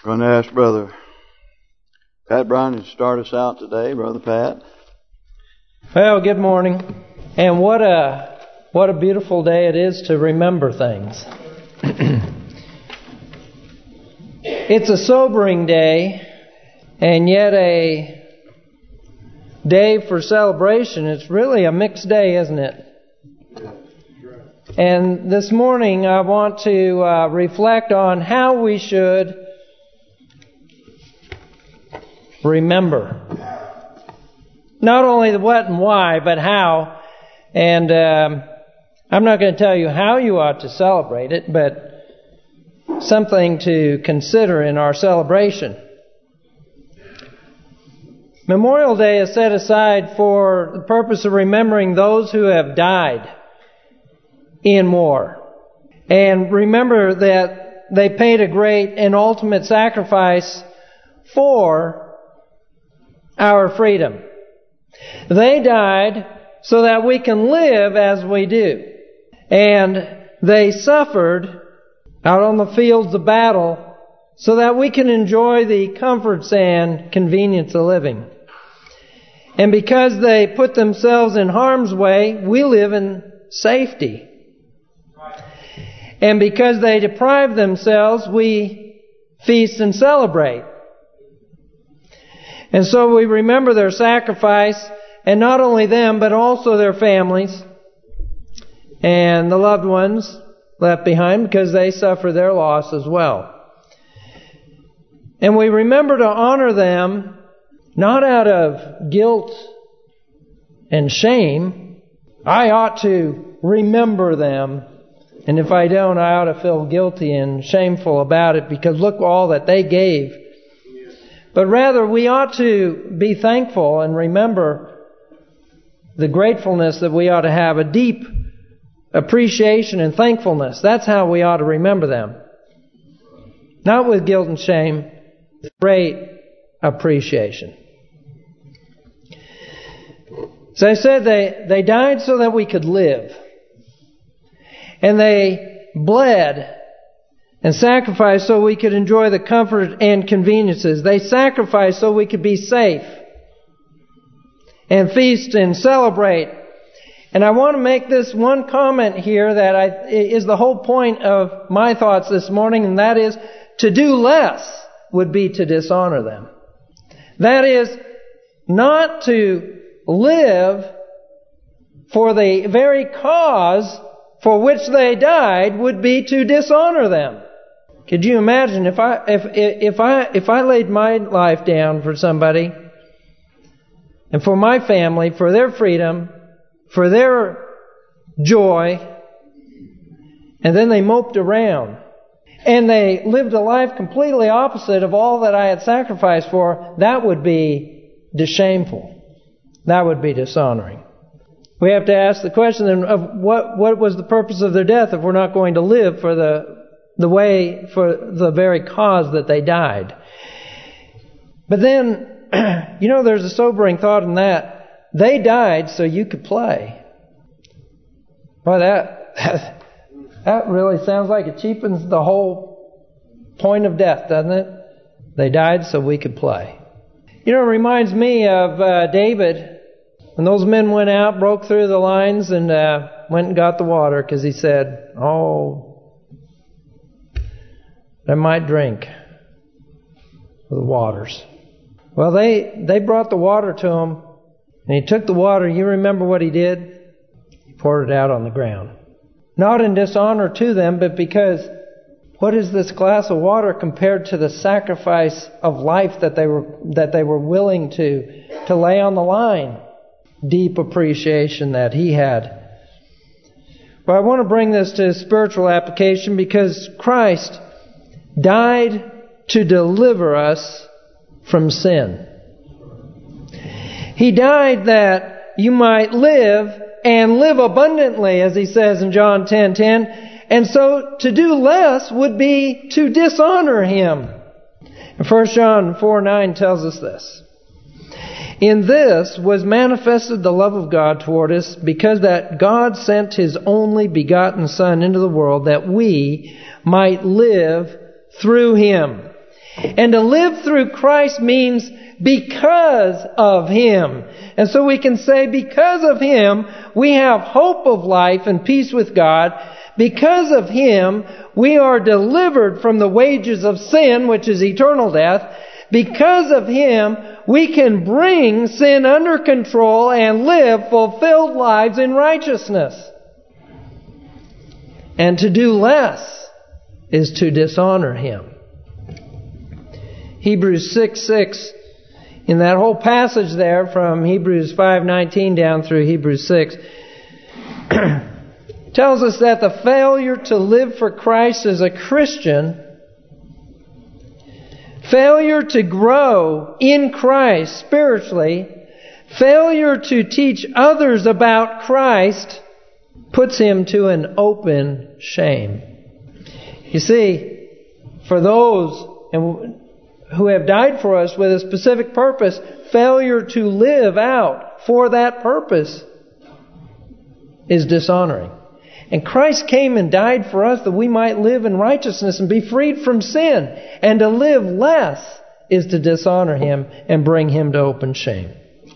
going to ask Brother Pat Brown to start us out today. Brother Pat. Well, good morning. And what a beautiful day it is to remember things. It's a sobering day, and yet a day for celebration. It's really a mixed day, isn't it? And this morning I want to reflect on how we should remember. Not only the what and why, but how. And I'm not going to tell you how you ought to celebrate it, but something to consider in our celebration. Memorial Day is set aside for the purpose of remembering those who have died in war. And remember that they paid a great and ultimate sacrifice for our freedom. They died so that we can live as we do. And they suffered out on the fields of battle so that we can enjoy the comforts and convenience of living. And because they put themselves in harm's way, we live in safety. And because they deprive themselves, we feast and celebrate. And so we remember their sacrifice, and not only them, but also their families and the loved ones left behind, because they suffer their loss as well. And we remember to honor them, not out of guilt and shame. I ought to remember them, and if I don't, I ought to feel guilty and shameful about it, because look all that they gave. But rather, we ought to be thankful and remember the gratefulness that we ought to have, a deep appreciation and thankfulness. That's how we ought to remember them. Not with guilt and shame, with great appreciation. So I said they died so that we could live. And they bled and sacrificed so we could enjoy the comfort and conveniences. They sacrificed so we could be safe and feast and celebrate. And I want to make this one comment here that is the whole point of my thoughts this morning, and that is, to do less would be to dishonor them. That is, not to live for the very cause for which they died would be to dishonor them. Could you imagine if I laid my life down for somebody and for my family, for their freedom, for their joy, and then they moped around and they lived a life completely opposite of all that I had sacrificed for? That would be shameful. That would be dishonoring. We have to ask the question then of what was the purpose of their death if we're not going to live for the way, for the very cause that they died. But then, there's a sobering thought in that. They died so you could play. Well, that really sounds like it cheapens the whole point of death, doesn't it? They died so we could play. It reminds me of David. When those men went out, broke through the lines, and went and got the water, because he said, I might drink of the waters. Well, they brought the water to him, and he took the water. You remember what he did? He poured it out on the ground. Not in dishonor to them, but because what is this glass of water compared to the sacrifice of life that they were willing to lay on the line? Deep appreciation that he had. But I want to bring this to spiritual application, because Christ died to deliver us from sin. He died that you might live and live abundantly, as he says in John 10:10. And so to do less would be to dishonor him. And 1 John 4:9 tells us this. In this was manifested the love of God toward us, because that God sent His only begotten Son into the world that we might live through Him. And to live through Christ means because of Him. And so we can say because of Him, we have hope of life and peace with God. Because of Him, we are delivered from the wages of sin, which is eternal death. Because of Him, we can bring sin under control and live fulfilled lives in righteousness. And to do less is to dishonor Him. Hebrews 6:6, in that whole passage there from Hebrews 5:19 down through Hebrews 6, tells us that the failure to live for Christ as a Christian, failure to grow in Christ spiritually, failure to teach others about Christ, puts him to an open shame. You see, for those who have died for us with a specific purpose, failure to live out for that purpose is dishonoring. And Christ came and died for us that we might live in righteousness and be freed from sin. And to live less is to dishonor Him and bring Him to open shame.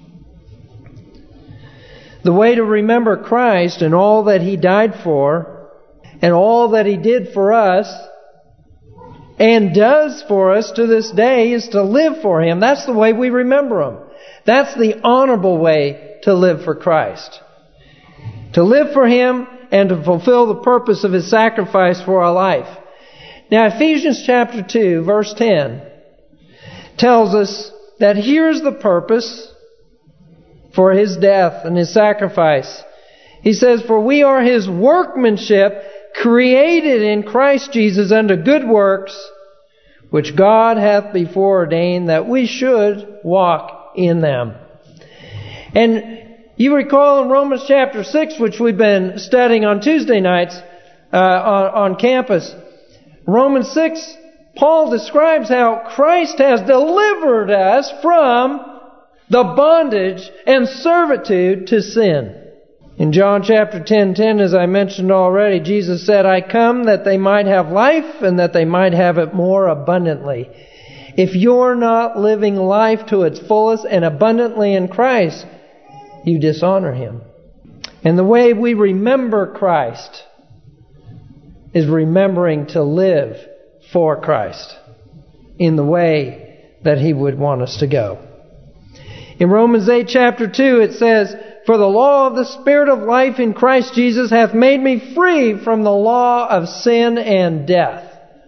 The way to remember Christ and all that He died for and all that He did for us and does for us to this day is to live for Him. That's the way we remember Him. That's the honorable way to live for Christ. To live for Him and to fulfill the purpose of His sacrifice for our life. Now Ephesians chapter 2 verse 10 tells us that here's the purpose for His death and His sacrifice. He says, "For we are His workmanship, created in Christ Jesus unto good works, which God hath before ordained that we should walk in them." And you recall in Romans chapter 6, which we've been studying on Tuesday nights on campus, Romans 6, Paul describes how Christ has delivered us from the bondage and servitude to sin. In John chapter 10:10, as I mentioned already, Jesus said, "I come that they might have life and that they might have it more abundantly." If you're not living life to its fullest and abundantly in Christ, you dishonor Him. And the way we remember Christ is remembering to live for Christ in the way that He would want us to go. In Romans 8 chapter 2 it says, "For the law of the Spirit of life in Christ Jesus hath made me free from the law of sin and death."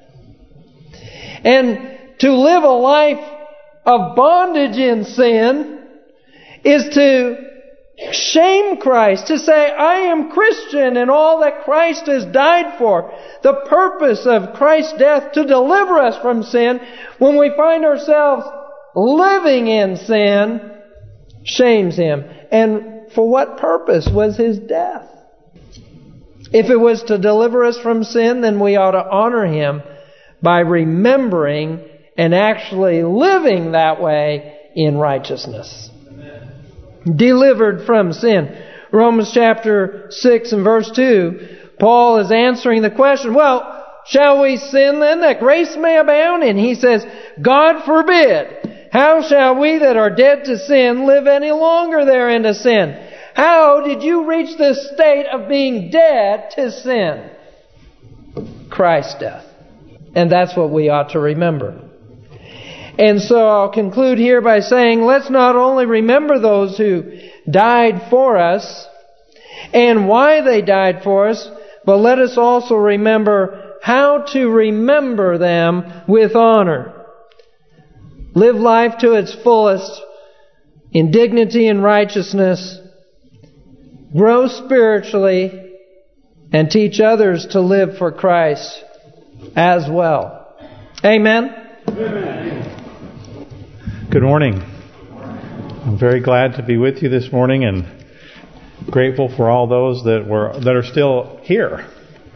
And to live a life of bondage in sin is to shame Christ, to say, I am Christian and all that Christ has died for. The purpose of Christ's death to deliver us from sin, when we find ourselves living in sin, shames Him. And for what purpose was His death? If it was to deliver us from sin, then we ought to honor Him by remembering and actually living that way in righteousness. Delivered from sin. Romans chapter 6 and verse 2, Paul is answering the question, well, shall we sin then that grace may abound? And he says, God forbid. How shall we that are dead to sin live any longer therein to sin? How did you reach this state of being dead to sin? Christ's death. And that's what we ought to remember. And so I'll conclude here by saying, let's not only remember those who died for us and why they died for us, but let us also remember how to remember them with honor. Live life to its fullest in dignity and righteousness. Grow spiritually and teach others to live for Christ as well. Amen? Amen. Good morning. I'm very glad to be with you this morning and grateful for all those that are still here.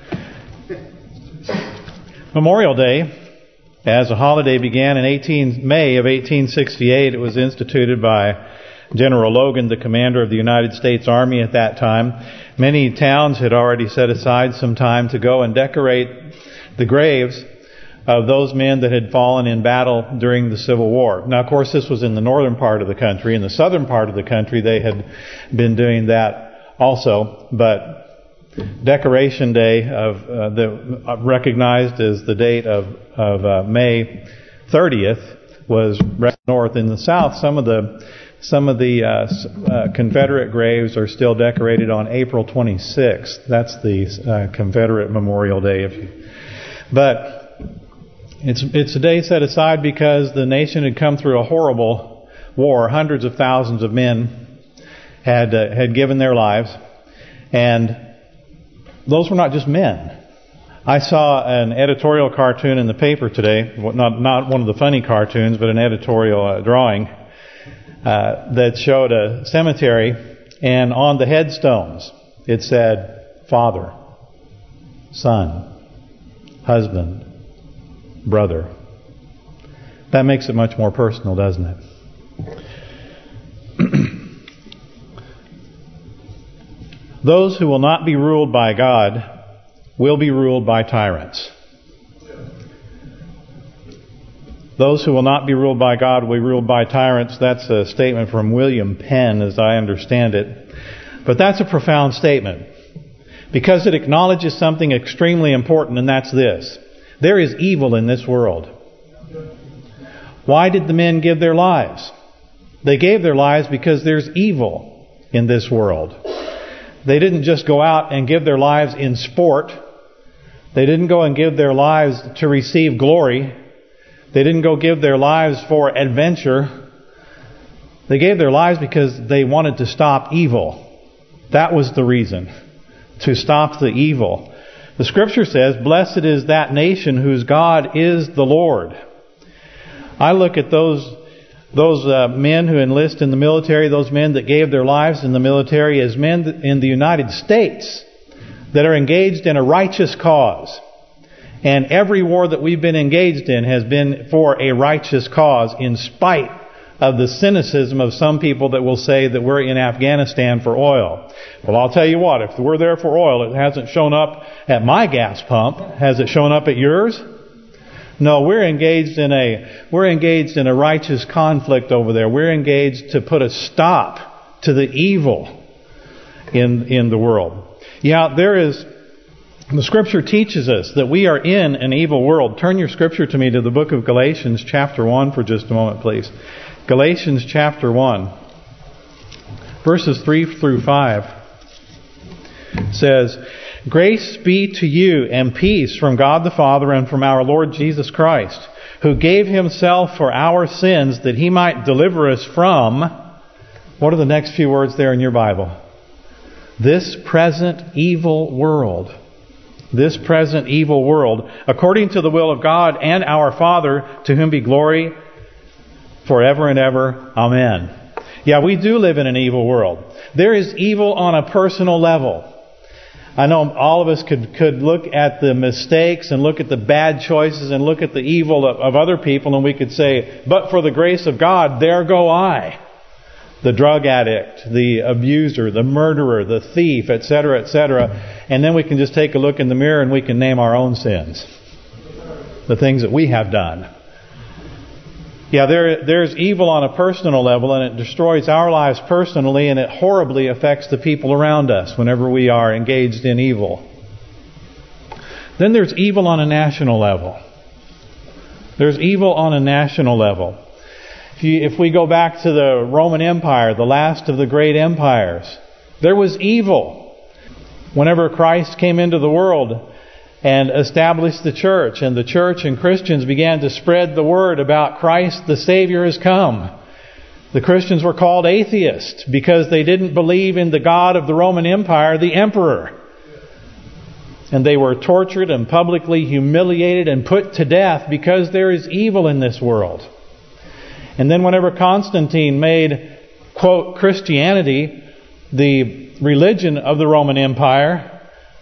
Memorial Day, as a holiday, began in May of 1868. It was instituted by General Logan, the commander of the United States Army at that time. Many towns had already set aside some time to go and decorate the graves of those men that had fallen in battle during the Civil War. Now, of course, this was in the northern part of the country. In the southern part of the country, they had been doing that also. But Decoration Day, recognized as the date of May 30th, was north. In the south, some of the Confederate graves are still decorated on April 26th. That's the Confederate Memorial Day. But it's a day set aside because the nation had come through a horrible war. Hundreds of thousands of men had given their lives, and those were not just men. I saw an editorial cartoon in the paper today, not one of the funny cartoons, but an editorial drawing that showed a cemetery, and on the headstones it said Father, Son, Husband, Brother. That makes it much more personal, doesn't it? Those who will not be ruled by God will be ruled by tyrants. Those who will not be ruled by God will be ruled by tyrants. That's a statement from William Penn, as I understand it. But that's a profound statement, because it acknowledges something extremely important, and that's this. There is evil in this world. Why did the men give their lives? They gave their lives because there's evil in this world. They didn't just go out and give their lives in sport. They didn't go and give their lives to receive glory. They didn't go give their lives for adventure. They gave their lives because they wanted to stop evil. That was the reason, to stop the evil. The Scripture says, "Blessed is that nation whose God is the Lord." I look at those men who enlist in the military, those men that gave their lives in the military, as men in the United States that are engaged in a righteous cause. And every war that we've been engaged in has been for a righteous cause, in spite of the cynicism of some people that will say that we're in Afghanistan for oil. Well, I'll tell you what, if we're there for oil, it hasn't shown up at my gas pump. Has it shown up at yours? No, we're engaged in a righteous conflict over there. We're engaged to put a stop to the evil in the world. Yeah, the Scripture teaches us that we are in an evil world. Turn your Scripture to me to the book of Galatians chapter 1 for just a moment, please. Galatians chapter 1, verses 3 through 5 says, "Grace be to you and peace from God the Father and from our Lord Jesus Christ, who gave Himself for our sins that He might deliver us from," what are the next few words there in your Bible? "This present evil world." This present evil world, according to the will of God and our Father, to whom be glory forever and ever. Amen. Yeah, we do live in an evil world. There is evil on a personal level. I know all of us could look at the mistakes and look at the bad choices and look at the evil of other people, and we could say, but for the grace of God, there go I. The drug addict, the abuser, the murderer, the thief, etc., etc. And then we can just take a look in the mirror and we can name our own sins. The things that we have done. Yeah, there's evil on a personal level, and it destroys our lives personally, and it horribly affects the people around us whenever we are engaged in evil. Then there's evil on a national level. There's evil on a national level. If we go back to the Roman Empire, the last of the great empires, there was evil. Whenever Christ came into the world and established the church, and the church and Christians began to spread the word about Christ the Savior has come, the Christians were called atheists because they didn't believe in the God of the Roman Empire, the emperor. And they were tortured and publicly humiliated and put to death because there is evil in this world. And then whenever Constantine made, quote, Christianity the religion of the Roman Empire,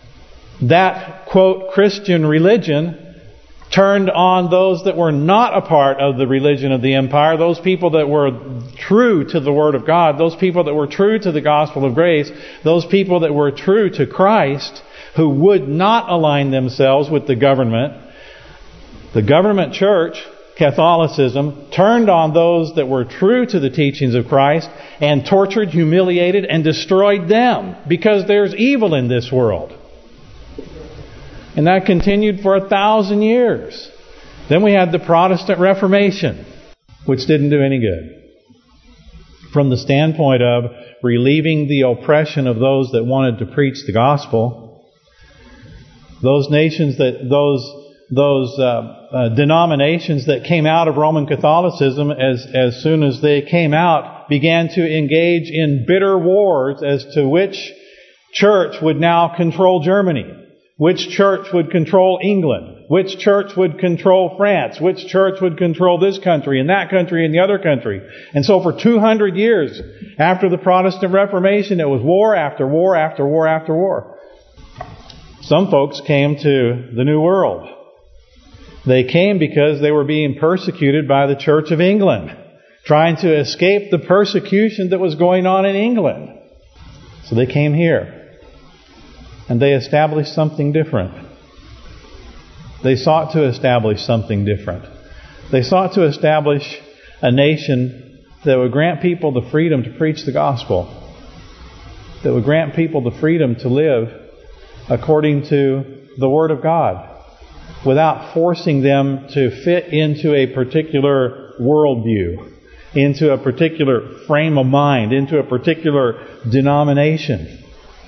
that, quote, Christian religion turned on those that were not a part of the religion of the empire, those people that were true to the Word of God, those people that were true to the gospel of grace, those people that were true to Christ, who would not align themselves with the government. The government church, Catholicism, turned on those that were true to the teachings of Christ and tortured, humiliated, and destroyed them because there's evil in this world. And that continued for 1,000 years. Then we had the Protestant Reformation, which didn't do any good. From the standpoint of relieving the oppression of those that wanted to preach the gospel, those nations that those denominations that came out of Roman Catholicism, as soon as they came out, began to engage in bitter wars as to which church would now control Germany, which church would control England, which church would control France, which church would control this country and that country and the other country. And so for 200 years after the Protestant Reformation, it was war after war after war after war. Some folks came to the New World. They came because they were being persecuted by the Church of England, trying to escape the persecution that was going on in England. So they came here, and they established something different. They sought to establish something different. They sought to establish a nation that would grant people the freedom to preach the gospel, that would grant people the freedom to live according to the Word of God, without forcing them to fit into a particular worldview, into a particular frame of mind, into a particular denomination.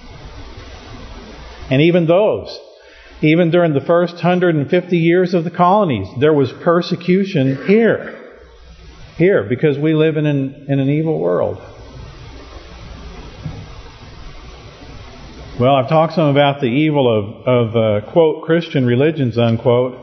And even during the first 150 years of the colonies, there was persecution here, because we live in an evil world. Well, I've talked some about the evil of quote, Christian religions, unquote.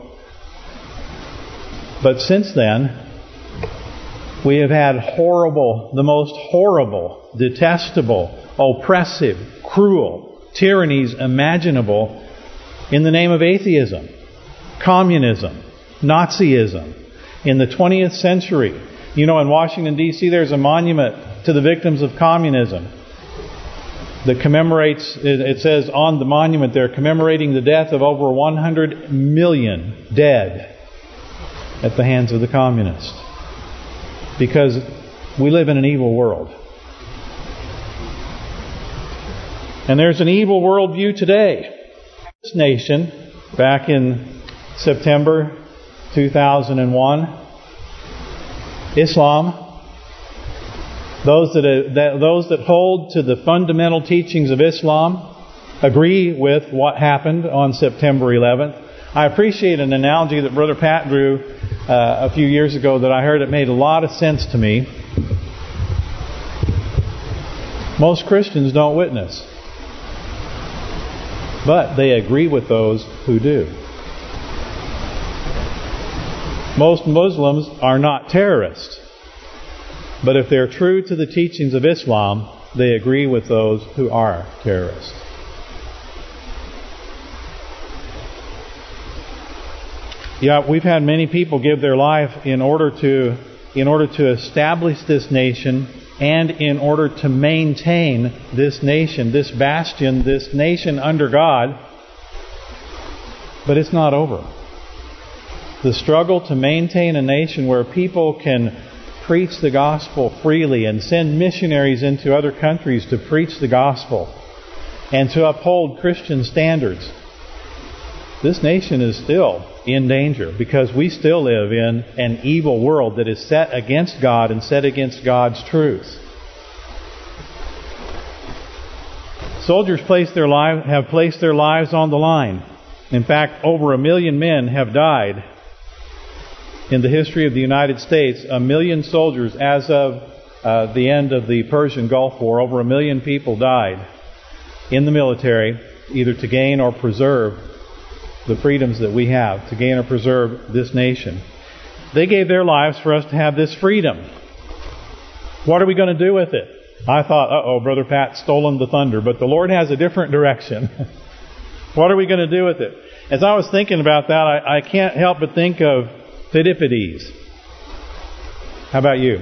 But since then, we have had the most horrible, detestable, oppressive, cruel tyrannies imaginable in the name of atheism, communism, Nazism. In the 20th century, in Washington, D.C., there's a monument to the victims of communism that commemorates, it says on the monument there, commemorating the death of over 100 million dead at the hands of the communists. Because we live in an evil world. And there's an evil worldview today. This nation, back in September 2001, Islam, those that hold to the fundamental teachings of Islam agree with what happened on September 11th. I appreciate an analogy that Brother Pat drew a few years ago that I heard. It made a lot of sense to me. Most Christians don't witness, but they agree with those who do. Most Muslims are not terrorists, but if they're true to the teachings of Islam, they agree with those who are terrorists. Yeah, we've had many people give their life in order to establish this nation and in order to maintain this nation, this bastion, this nation under God. But it's not over. The struggle to maintain a nation where people can preach the gospel freely and send missionaries into other countries to preach the gospel and to uphold Christian standards. This nation is still in danger because we still live in an evil world that is set against God and set against God's truth. Soldiers have placed their lives on the line. In fact, over 1 million men have died in the history of the United States. 1 million soldiers, as of the end of the Persian Gulf War, over 1 million people died in the military, either to gain or preserve the freedoms that we have, to gain or preserve this nation. They gave their lives for us to have this freedom. What are we going to do with it? I thought, Brother Pat's stolen the thunder, but the Lord has a different direction. What are we going to do with it? As I was thinking about that, I can't help but think of Pheidippides. How about you?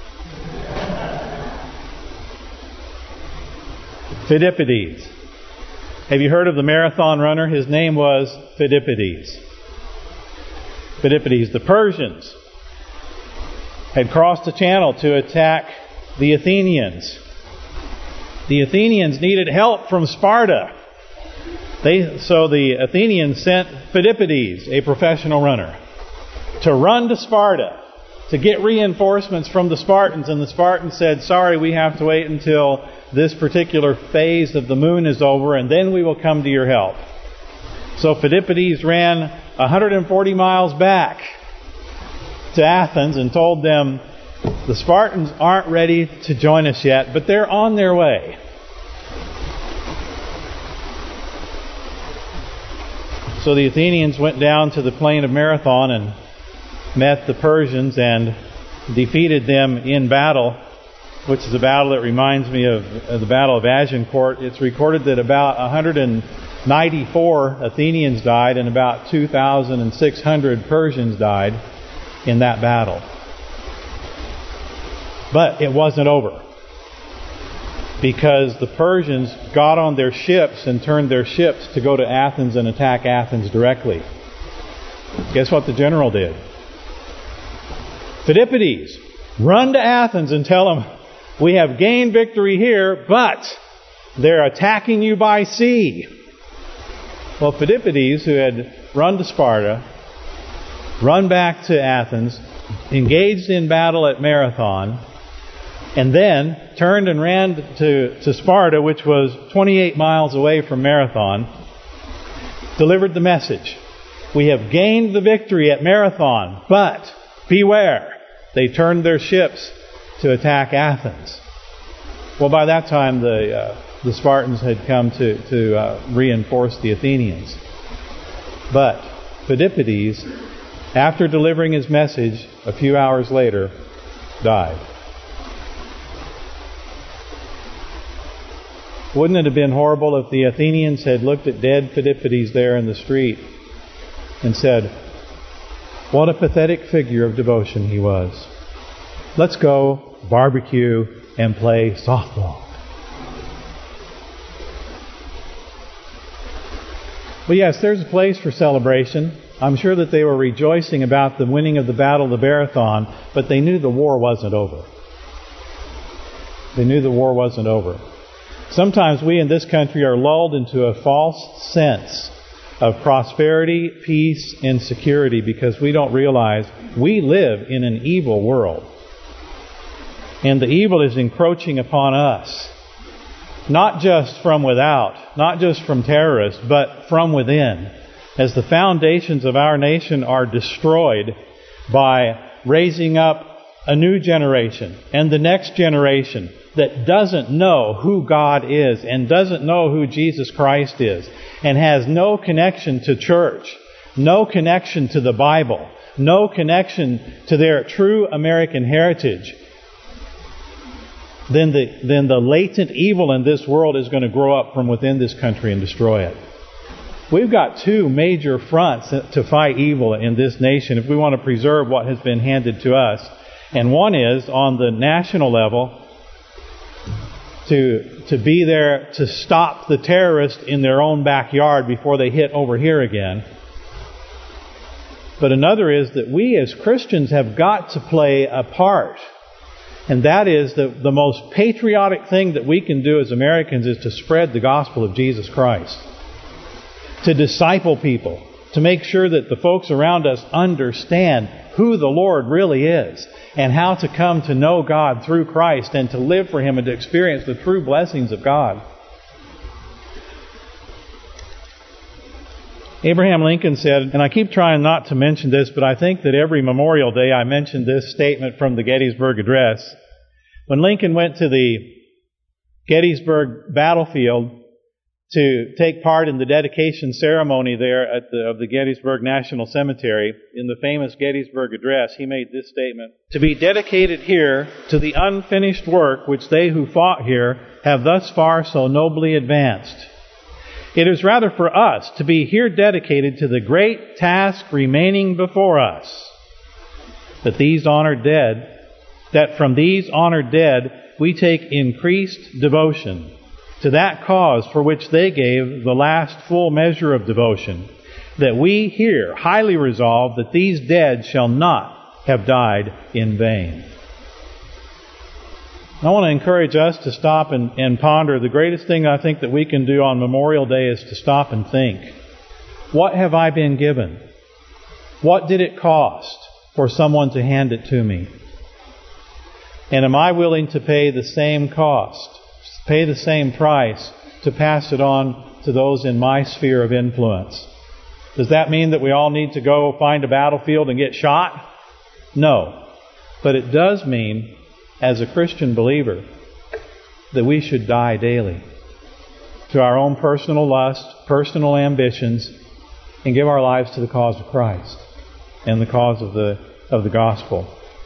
Pheidippides. Have you heard of the marathon runner? His name was Pheidippides. Phidippides. The Persians had crossed the channel to attack the Athenians. The Athenians needed help from Sparta. So the Athenians sent Phidippides, a professional runner, to run to Sparta to get reinforcements from the Spartans. And the Spartans said, sorry, we have to wait until this particular phase of the moon is over, and then we will come to your help. So Phidippides ran 140 miles back to Athens and told them, the Spartans aren't ready to join us yet, but they're on their way. So the Athenians went down to the plain of Marathon and met the Persians and defeated them in battle, which is a battle that reminds me of the Battle of Agincourt. It's recorded that about 194 Athenians died and about 2,600 Persians died in that battle. But it wasn't over, because the Persians got on their ships and turned their ships to go to Athens and attack Athens directly. Guess what the general did? Phidippides, run to Athens and tell them, we have gained victory here, but they're attacking you by sea. Well, Phidippides, who had run to Sparta, run back to Athens, engaged in battle at Marathon, and then turned and ran to Sparta, which was 28 miles away from Marathon, delivered the message. We have gained the victory at Marathon, but beware. They turned their ships to attack Athens. Well, by that time, the Spartans had come to reinforce the Athenians. But Phidippides, after delivering his message a few hours later, died. Wouldn't it have been horrible if the Athenians had looked at dead Phidippides there in the street and said, what a pathetic figure of devotion he was. Let's go barbecue and play softball. Well, yes, there's a place for celebration. I'm sure that they were rejoicing about the winning of the Battle of the Marathon, but they knew the war wasn't over. They knew the war wasn't over. Sometimes we in this country are lulled into a false sense of prosperity, peace, and security because we don't realize we live in an evil world. And the evil is encroaching upon us. Not just from without, not just from terrorists, but from within. As the foundations of our nation are destroyed by raising up a new generation and the next generation that doesn't know who God is and doesn't know who Jesus Christ is and has no connection to church, no connection to the Bible, no connection to their true American heritage, then the latent evil in this world is going to grow up from within this country and destroy it. We've got two major fronts to fight evil in this nation if we want to preserve what has been handed to us. And one is on the national level, to be there to stop the terrorists in their own backyard before they hit over here again. But another is that we as Christians have got to play a part. And that is the most patriotic thing that we can do as Americans is to spread the gospel of Jesus Christ. To disciple people. To make sure that the folks around us understand who the Lord really is. And how to come to know God through Christ and to live for Him and to experience the true blessings of God. Abraham Lincoln said, and I keep trying not to mention this, but I think that every Memorial Day I mention this statement from the Gettysburg Address. When Lincoln went to the Gettysburg battlefield to take part in the dedication ceremony there of the Gettysburg National Cemetery, in the famous Gettysburg Address, he made this statement: "To be dedicated here to the unfinished work which they who fought here have thus far so nobly advanced. It is rather for us to be here dedicated to the great task remaining before us, that from these honored dead we take increased devotion to that cause for which they gave the last full measure of devotion, that we here highly resolve that these dead shall not have died in vain. I want to encourage us to stop and ponder. The greatest thing I think that we can do on Memorial Day is to stop and think. What have I been given? What did it cost for someone to hand it to me? And am I willing to pay the same cost, pay the same price to pass it on to those in my sphere of influence? Does that mean that we all need to go find a battlefield and get shot? No. But it does mean, as a Christian believer, that we should die daily to our own personal lust, personal ambitions, and give our lives to the cause of Christ and the cause of the gospel.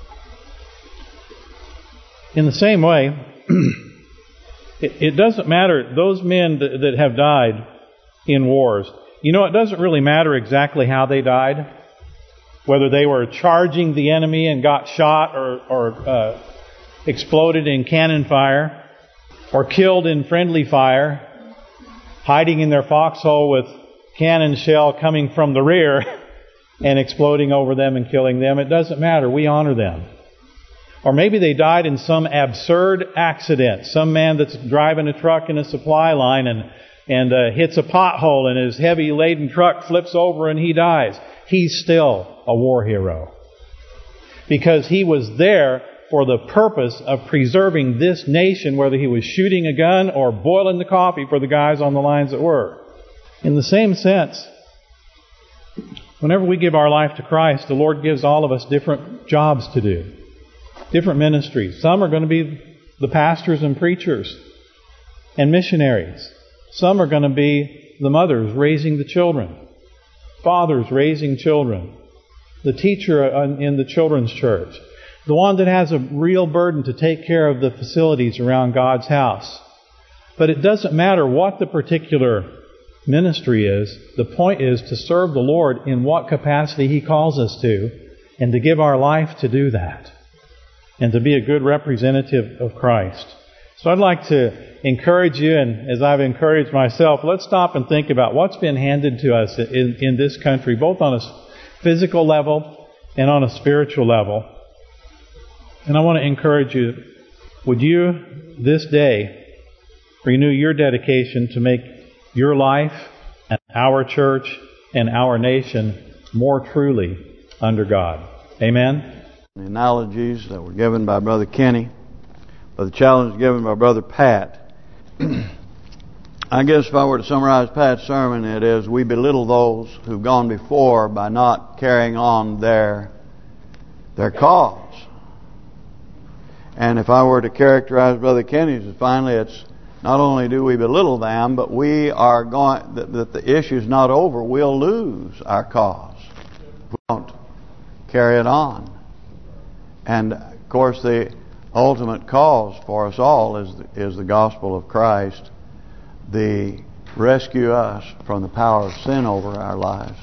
In the same way, it doesn't matter, those men that have died in wars, you know, it doesn't really matter exactly how they died. Whether they were charging the enemy and got shot or exploded in cannon fire, or killed in friendly fire, hiding in their foxhole with cannon shell coming from the rear and exploding over them and killing them. It doesn't matter. We honor them. Or maybe they died in some absurd accident. Some man that's driving a truck in a supply line and hits a pothole and his heavy laden truck flips over and he dies. He's still a war hero. Because he was there for the purpose of preserving this nation, whether he was shooting a gun or boiling the coffee for the guys on the lines that were. In the same sense, whenever we give our life to Christ, the Lord gives all of us different jobs to do, different ministries. Some are going to be the pastors and preachers and missionaries. Some are going to be the mothers raising the children, fathers raising children, the teacher in the children's church, the one that has a real burden to take care of the facilities around God's house. But it doesn't matter what the particular ministry is. The point is to serve the Lord in what capacity He calls us to, and to give our life to do that, and to be a good representative of Christ. So I'd like to encourage you, and as I've encouraged myself, let's stop and think about what's been handed to us in this country, both on a physical level and on a spiritual level. And I want to encourage you, would you this day renew your dedication to make your life and our church and our nation more truly under God? Amen? The analogies that were given by Brother Kenny, or the challenge given by Brother Pat. I guess if I were to summarize Pat's sermon, it is we belittle those who've gone before by not carrying on their cause. And if I were to characterize Brother Kenny's, finally, it's not only do we belittle them, but we are going that the issue's not over. We'll lose our cause if we don't carry it on. And of course, the ultimate cause for us all is the gospel of Christ, the rescue us from the power of sin over our lives.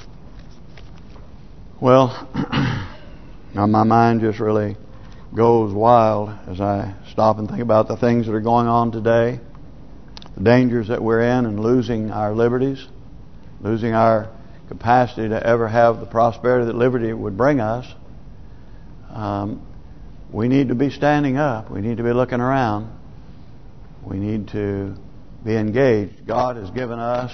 Well, now my mind just really goes wild as I stop and think about the things that are going on today, the dangers that we're in, and losing our liberties, losing our capacity to ever have the prosperity that liberty would bring us. We need to be standing up. We need to be looking around. We need to be engaged. God has given us,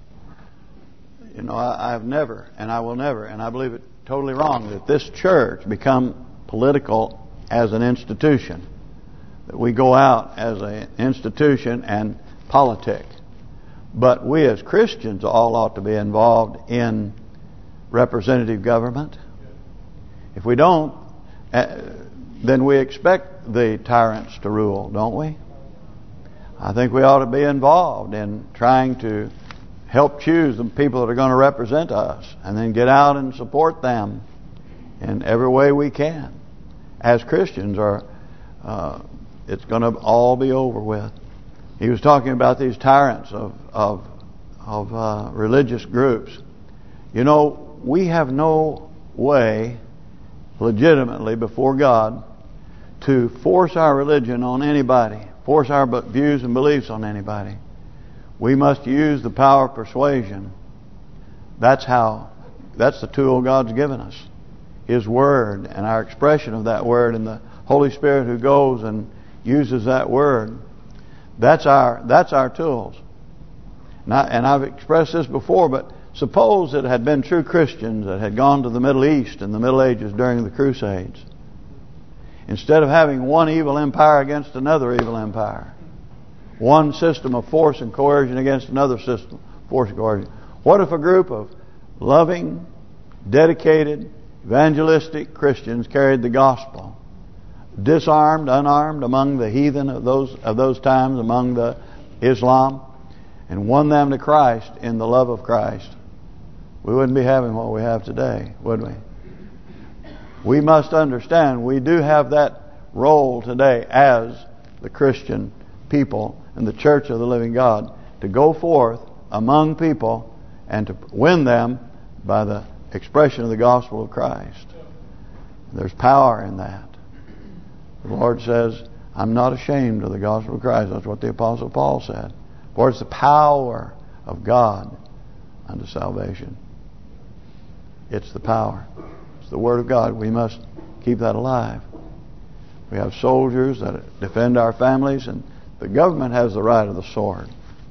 I have never, and I will never, and I believe it totally wrong, that this church become political as an institution. That we go out as an institution and politic. But we as Christians all ought to be involved in representative government. If we don't, then we expect the tyrants to rule, don't we? I think we ought to be involved in trying to help choose the people that are going to represent us, and then get out and support them in every way we can. As Christians, it's going to all be over with. He was talking about these tyrants of religious groups. We have no way legitimately before God to force our religion on anybody, force our views and beliefs on anybody. We must use the power of persuasion That's the tool God's given us. His Word and our expression of that Word, and the Holy Spirit who goes and uses that Word. That's our tools. And I've expressed this before, but suppose it had been true Christians that had gone to the Middle East in the Middle Ages during the Crusades. Instead of having one evil empire against another evil empire, one system of force and coercion against another system of force and coercion, what if a group of loving, dedicated, evangelistic Christians carried the gospel, disarmed, unarmed, among the heathen of those times, among the Islam, and won them to Christ in the love of Christ? We wouldn't be having what we have today, would we? We must understand we do have that role today as the Christian people and the Church of the Living God, to go forth among people and to win them by the expression of the gospel of Christ. There's power in that. The Lord says, I'm not ashamed of the gospel of Christ. That's what the Apostle Paul said. For it's the power of God unto salvation. It's the power. It's the Word of God. We must keep that alive. We have soldiers that defend our families, and the government has the right of the sword,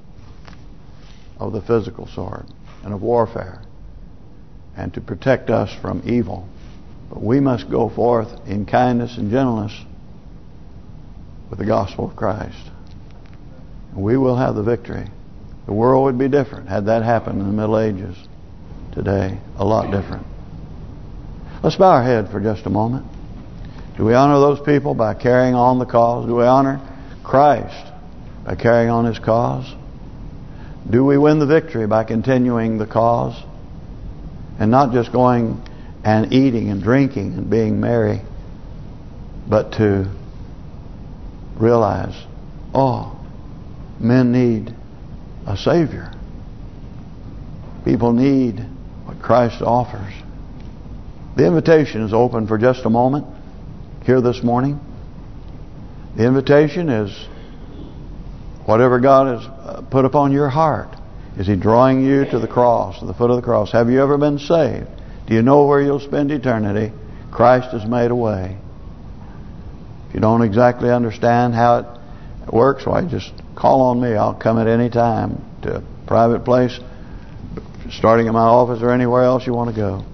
of the physical sword, and of warfare, and to protect us from evil. But we must go forth in kindness and gentleness with the gospel of Christ. And we will have the victory. The world would be different had that happened in the Middle Ages. Today, a lot different. Let's bow our head for just a moment. Do we honor those people by carrying on the cause? Do we honor Christ by carrying on His cause? Do we win the victory by continuing the cause? And not just going and eating and drinking and being merry, but to realize, oh, men need a Savior. People need what Christ offers. The invitation is open for just a moment here this morning. The invitation is whatever God has put upon your heart. Is He drawing you to the cross, to the foot of the cross? Have you ever been saved? Do you know where you'll spend eternity? Christ has made a way. If you don't exactly understand how it works, why just call on me. I'll come at any time to a private place, starting in my office or anywhere else you want to go.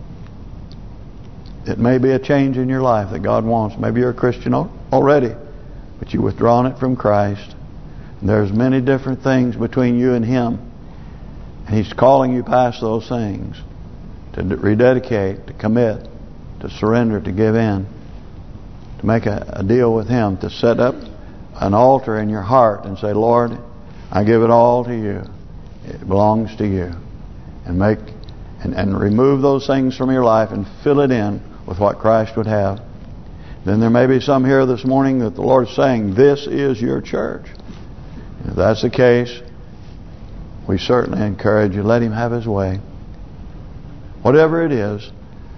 It may be a change in your life that God wants. Maybe you're a Christian already, but you've withdrawn it from Christ. And there's many different things between you and Him. And He's calling you past those things to rededicate, to commit, to surrender, to give in, to make a deal with Him, to set up an altar in your heart and say, Lord, I give it all to you. It belongs to you. And make and remove those things from your life and fill it in with what Christ would have. Then there may be some here this morning that the Lord is saying, this is your church. If that's the case, we certainly encourage you, let Him have His way. Whatever it is,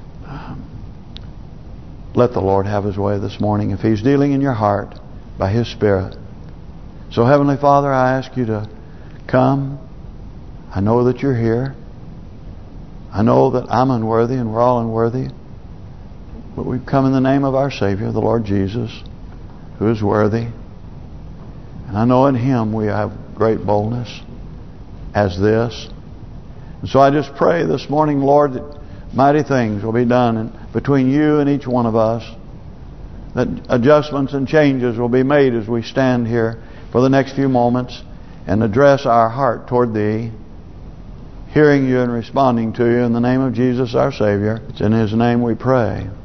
let the Lord have His way this morning if He's dealing in your heart by His Spirit. So Heavenly Father, I ask you to come. I know that you're here. I know that I'm unworthy and we're all unworthy. But we've come in the name of our Savior, the Lord Jesus, who is worthy. And I know in Him we have great boldness as this. And so I just pray this morning, Lord, that mighty things will be done between you and each one of us. That adjustments and changes will be made as we stand here for the next few moments and address our heart toward Thee, hearing you and responding to you in the name of Jesus our Savior. It's in His name we pray.